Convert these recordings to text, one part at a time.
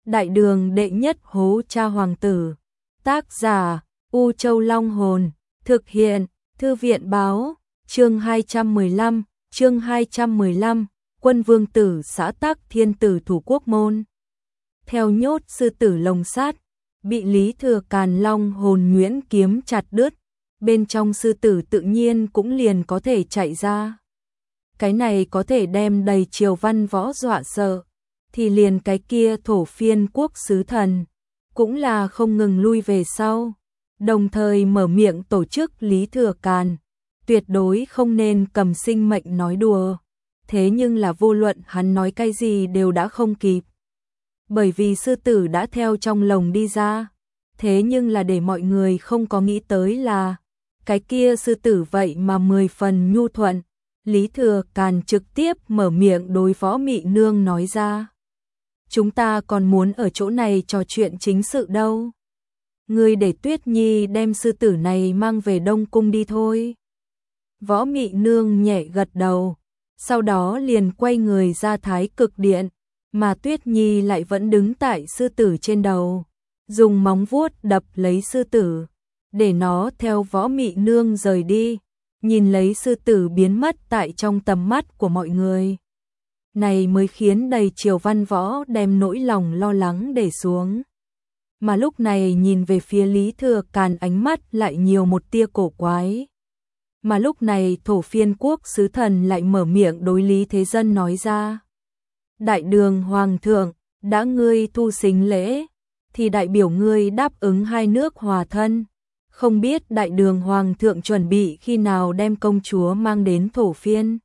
Đại đường đệ nhất hố cha hoàng tử. Tác giả U Châu Long Hồn. Thực hiện Thư viện Báo. Chương 215, Quân Vương Tử xã Tắc Thiên Tử thủ quốc môn. Theo nhốt sư tử lồng sát, bị Lý Thừa Càn long hồn nhuyễn kiếm chặt đứt, bên trong sư tử tự nhiên cũng liền có thể chạy ra. Cái này có thể đem đầy triều văn võ dọa sợ, thì liền cái kia thổ phiên quốc sứ thần, cũng là không ngừng lui về sau, đồng thời mở miệng tổ chức Lý Thừa Càn, tuyệt đối không nên cầm sinh mệnh nói đùa. Thế nhưng là vô luận hắn nói cái gì đều đã không kịp. Bởi vì sư tử đã theo trong lồng đi ra, thế nhưng là để mọi người không có nghĩ tới là cái kia sư tử vậy mà 10 phần nhu thuận. Lý Thừa Càn trực tiếp mở miệng đối Võ Mị Nương nói ra: chúng ta còn muốn ở chỗ này trò chuyện chính sự đâu. Ngươi để Tuyết Nhi đem sư tử này mang về Đông Cung đi thôi. Võ Mị Nương nhẹ gật đầu, sau đó liền quay người ra Thái Cực Điện, mà Tuyết Nhi lại vẫn đứng tại sư tử trên đầu, dùng móng vuốt đập lấy sư tử, để nó theo Võ Mị Nương rời đi, nhìn lấy sư tử biến mất tại trong tầm mắt của mọi người. Này mới khiến đầy triều văn võ đem nỗi lòng lo lắng để xuống. Mà lúc này nhìn về phía Lý Thừa Càn ánh mắt lại nhiều một tia cổ quái. Mà lúc này thổ phiên quốc sứ thần lại mở miệng đối Lý Thế Dân nói ra: Đại đường hoàng thượng, đã ngươi thu sính lễ, thì đại biểu ngươi đáp ứng hai nước hòa thân. Không biết đại đường hoàng thượng chuẩn bị khi nào đem công chúa mang đến thổ phiên.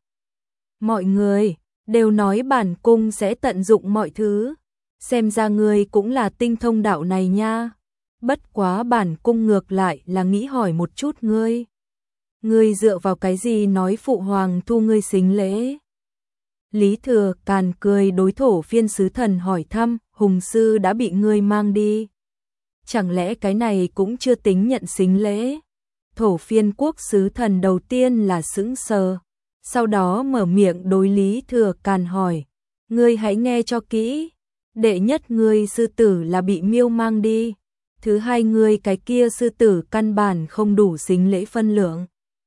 Mọi người đều nói bản cung sẽ tận dụng mọi thứ, xem ra ngươi cũng là tinh thông đạo này nha. Bất quá bản cung ngược lại là nghĩ hỏi một chút ngươi. Ngươi dựa vào cái gì nói phụ hoàng thu ngươi sính lễ? Lý Thừa Càn cười đối thổ phiên sứ thần hỏi thăm: Hùng sư đã bị ngươi mang đi, chẳng lẽ cái này cũng chưa tính nhận sính lễ? Thổ phiên quốc sứ thần đầu tiên là sững sờ, sau đó mở miệng đối Lý Thừa Càn hỏi: ngươi hãy nghe cho kỹ, đệ nhất ngươi sư tử là bị miêu mang đi, thứ hai ngươi cái kia sư tử căn bản không đủ sính lễ phân lượng,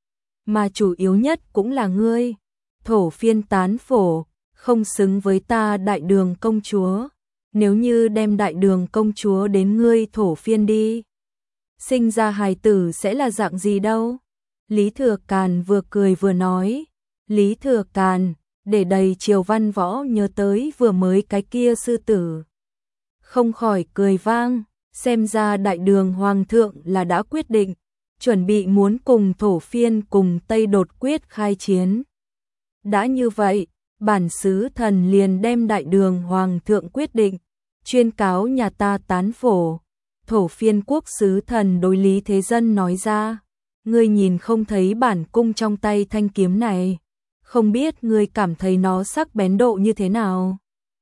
mà chủ yếu nhất cũng là ngươi, thổ phiên tán phổ, không xứng với ta đại đường công chúa. Nếu như đem đại đường công chúa đến ngươi thổ phiên đi, sinh ra hài tử sẽ là dạng gì đâu? Lý Thừa Càn vừa cười vừa nói. Lý Thừa Càn để đầy triều văn võ nhớ tới vừa mới cái kia sư tử, không khỏi cười vang. Xem ra đại đường hoàng thượng là đã quyết định, chuẩn bị muốn cùng thổ phiên cùng Tây đột quyết khai chiến. Đã như vậy, bản sứ thần liền đem đại đường hoàng thượng quyết định chuyên cáo nhà ta tán phổ. Thổ phiên quốc sứ thần đối Lý Thế Dân nói ra: ngươi nhìn không thấy bản cung trong tay thanh kiếm này, không biết ngươi cảm thấy nó sắc bén độ như thế nào?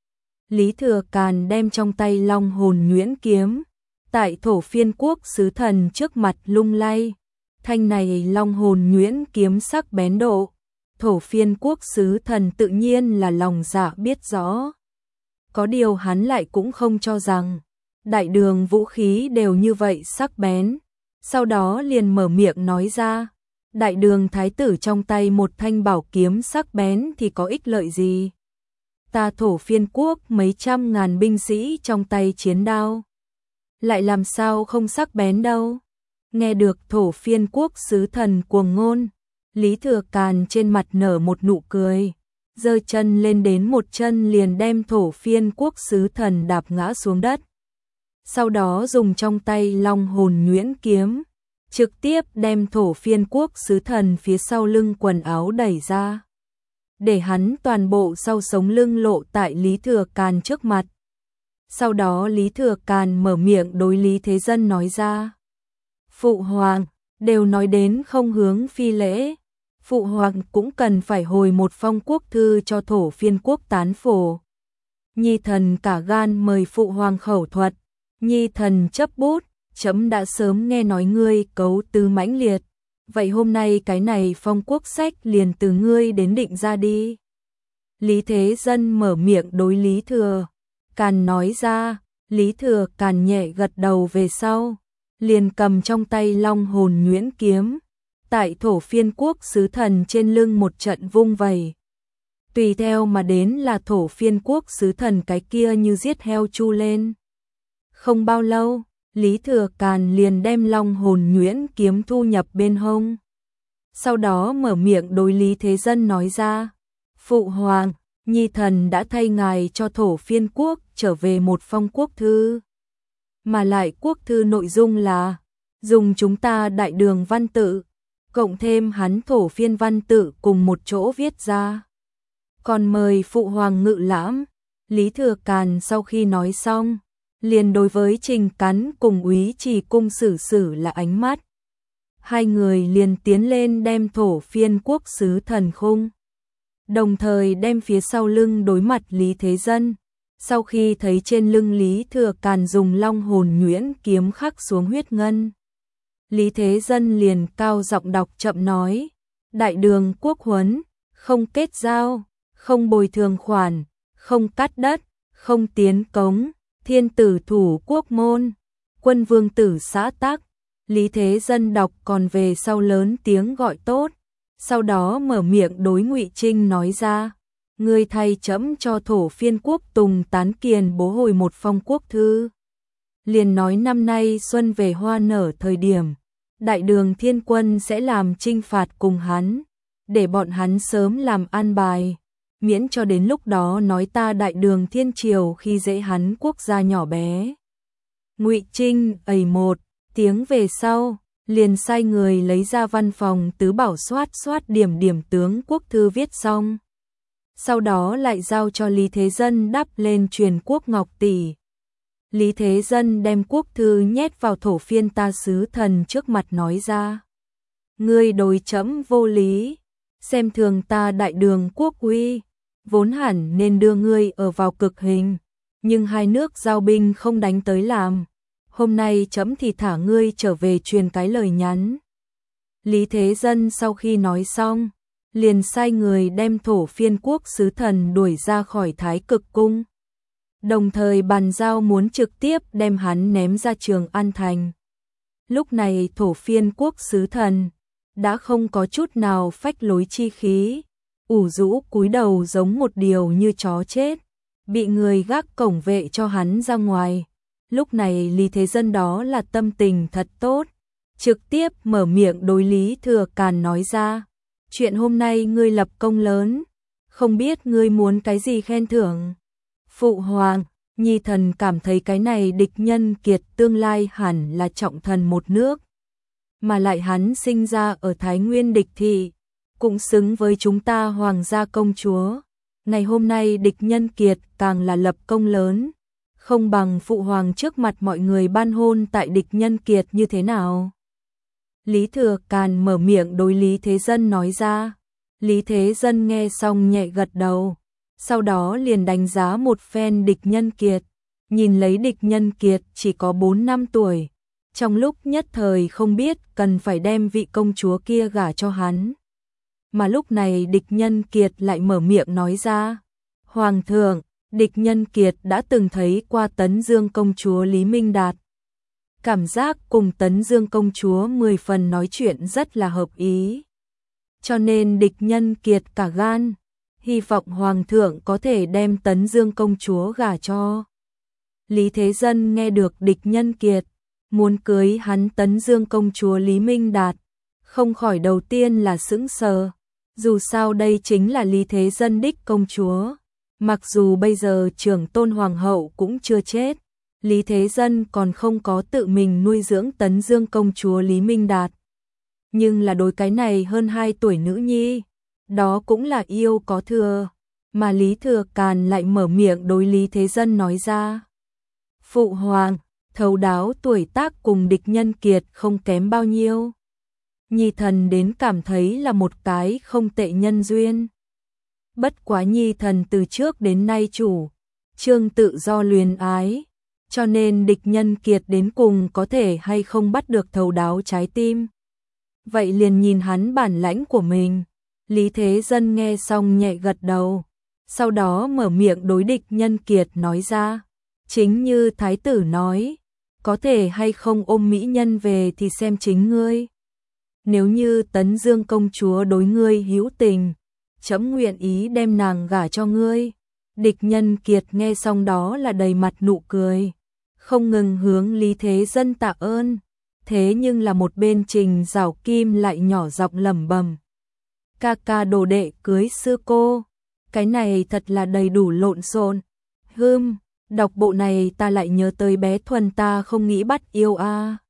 Lý Thừa Càn đem trong tay long hồn nhuyễn kiếm tại thổ phiên quốc sứ thần trước mặt lung lay. Thanh này long hồn nhuyễn kiếm sắc bén độ, thổ phiên quốc sứ thần tự nhiên là lòng dạ biết rõ. Có điều hắn lại cũng không cho rằng đại đường vũ khí đều như vậy sắc bén. Sau đó liền mở miệng nói ra: đại đường thái tử trong tay một thanh bảo kiếm sắc bén thì có ích lợi gì? Ta thổ phiên quốc mấy trăm ngàn binh sĩ trong tay chiến đao, lại làm sao không sắc bén đâu? Nghe được thổ phiên quốc sứ thần cuồng ngôn, Lý Thừa Càn trên mặt nở một nụ cười, giơ chân lên đến một chân liền đem thổ phiên quốc sứ thần đạp ngã xuống đất. Sau đó dùng trong tay long hồn nhuyễn kiếm, trực tiếp đem thổ phiên quốc sứ thần phía sau lưng quần áo đẩy ra, để hắn toàn bộ sau sống lưng lộ tại Lý Thừa Càn trước mặt. Sau đó Lý Thừa Càn mở miệng đối Lý Thế Dân nói ra: Phụ hoàng, đều nói đến không hướng phi lễ, phụ hoàng cũng cần phải hồi một phong quốc thư cho thổ phiên quốc tán phổ. Nhi thần cả gan mời phụ hoàng khẩu thuật. Nhi thần chấp bút, chấm đã sớm nghe nói ngươi cấu tứ mãnh liệt, vậy hôm nay cái này phong quốc sách liền từ ngươi đến định ra đi. Lý Thế Dân mở miệng đối Lý Thừa Càn nói ra: Lý Thừa Càn nhẹ gật đầu về sau, liền cầm trong tay Long Hồn Nhuyễn kiếm, tại Thổ Phiên Quốc sứ thần trên lưng một trận vung vẩy. Tùy theo mà đến là Thổ Phiên Quốc sứ thần cái kia như giết heo chu lên. Không bao lâu, Lý Thừa Càn liền đem Long Hồn Nhuyễn kiếm thu nhập bên hông. Sau đó mở miệng đối Lý Thế Dân nói ra, Phụ Hoàng, Nhi thần đã thay ngài cho Thổ Phiên Quốc trở về một phong quốc thư. Mà lại quốc thư nội dung là, dùng chúng ta Đại Đường văn tự, cộng thêm hắn Thổ Phiên văn tự cùng một chỗ viết ra. Còn mời Phụ Hoàng ngự lãm. Lý Thừa Càn sau khi nói xong, liền đối với Trình Cắn cùng Úy Trì Cung xử xử là ánh mắt. Hai người liền tiến lên đem Thổ Phiên Quốc sứ thần khung, đồng thời đem phía sau lưng đối mặt Lý Thế Dân. Sau khi thấy trên lưng Lý Thừa Càn dùng Long Hồn Nhuyễn kiếm khắc xuống huyết ngân, Lý Thế Dân liền cao giọng đọc chậm nói, Đại Đường quốc huấn, không kết giao, không bồi thường khoản, không cắt đất, không tiến cống, thiên tử thủ quốc môn, quân vương tử xã tắc. Lý Thế Dân đọc còn về sau lớn tiếng gọi tốt, sau đó mở miệng đối Ngụy Trinh nói ra, ngươi thay trẫm cho Thổ Phiên Quốc Tùng Tán Kiền bố hồi một phong quốc thư. Liền nói năm nay xuân về hoa nở thời điểm, Đại Đường Thiên Quân sẽ làm chinh phạt cùng hắn, để bọn hắn sớm làm an bài, miễn cho đến lúc đó nói ta Đại Đường Thiên Triều khi dễ hắn quốc gia nhỏ bé. Ngụy Trinh ầy một tiếng về sau, liền sai người lấy ra văn phòng tứ bảo soát điểm tướng quốc thư viết xong. Sau đó lại giao cho Lý Thế Dân đắp lên truyền quốc ngọc tỷ. Lý Thế Dân đem quốc thư nhét vào Thổ Phiên ta sứ thần trước mặt nói ra, ngươi đối trẫm vô lý, xem thường ta Đại Đường quốc uy, vốn hẳn nên đưa ngươi ở vào cực hình, nhưng hai nước giao binh không đánh tới làm, hôm nay trẫm thì thả ngươi trở về truyền cái lời nhắn. Lý Thế Dân sau khi nói xong, liền sai người đem Thổ Phiên Quốc sứ thần đuổi ra khỏi Thái Cực Cung, đồng thời bàn giao muốn trực tiếp đem hắn ném ra Trường An Thành. Lúc này Thổ Phiên Quốc sứ thần đã không có chút nào phách lối chi khí, ủ rũ cúi đầu giống một điều như chó chết, bị người gác cổng vệ cho hắn ra ngoài. Lúc này Lý Thế Dân đó là tâm tình thật tốt, trực tiếp mở miệng đối Lý Thừa Càn nói ra, chuyện hôm nay ngươi lập công lớn, không biết ngươi muốn cái gì khen thưởng. Phụ Hoàng, Nhi thần cảm thấy cái này địch nhân kiệt tương lai hẳn là trọng thần một nước, mà lại hắn sinh ra ở Thái Nguyên địch thị, cũng xứng với chúng ta Hoàng gia công chúa. Ngày hôm nay địch nhân kiệt càng là lập công lớn, không bằng Phụ Hoàng trước mặt mọi người ban hôn tại địch nhân kiệt như thế nào. Lý Thừa Càn mở miệng đối Lý Thế Dân nói ra. Lý Thế Dân nghe xong nhẹ gật đầu, sau đó liền đánh giá một phen địch nhân kiệt, nhìn lấy địch nhân kiệt chỉ có 4 năm tuổi, trong lúc nhất thời không biết cần phải đem vị công chúa kia gả cho hắn. Mà lúc này địch nhân kiệt lại mở miệng nói ra, Hoàng thượng, địch nhân kiệt đã từng thấy qua Tấn Dương công chúa Lý Minh Đạt. Cảm giác cùng Tấn Dương công chúa 10 phần nói chuyện rất là hợp ý. Cho nên địch nhân kiệt cả gan, hy vọng Hoàng thượng có thể đem Tấn Dương công chúa gả cho. Lý Thế Dân nghe được địch nhân kiệt muốn cưới hắn Tấn Dương công chúa Lý Minh Đạt, không khỏi đầu tiên là sững sờ. Dù sao đây chính là Lý Thế Dân đích công chúa, mặc dù bây giờ trưởng tôn hoàng hậu cũng chưa chết, Lý Thế Dân còn không có tự mình nuôi dưỡng Tấn Dương công chúa Lý Minh Đạt. Nhưng là đối cái này hơn 2 tuổi nữ nhi, đó cũng là yêu có thừa, mà Lý Thừa Càn lại mở miệng đối Lý Thế Dân nói ra. Phụ Hoàng, thấu đáo tuổi tác cùng địch nhân kiệt không kém bao nhiêu. Nhi thần đến cảm thấy là một cái không tệ nhân duyên. Bất quá Nhi thần từ trước đến nay chủ trương tự do luyến ái, cho nên địch nhân kiệt đến cùng có thể hay không bắt được thấu đáo trái tim. Vậy liền nhìn hắn bản lãnh của mình. Lý Thế Dân nghe xong nhẹ gật đầu, sau đó mở miệng đối địch nhân kiệt nói ra, Chính như thái tử nói, có thể hay không ôm mỹ nhân về thì xem chính ngươi. Nếu như Tấn Dương công chúa đối ngươi hữu tình, trẫm nguyện ý đem nàng gả cho ngươi. Địch Nhân Kiệt nghe xong đó là đầy mặt nụ cười, không ngừng hướng Lý Thế Dân tạ ơn. Thế nhưng là một bên Trình Giảo Kim lại nhỏ giọng lẩm bẩm: ca ca đồ đệ cưới sư cô, cái này thật là đầy đủ lộn xộn. Đọc bộ này ta lại nhớ tới bé Thuần ta không nghĩ bắt yêu a.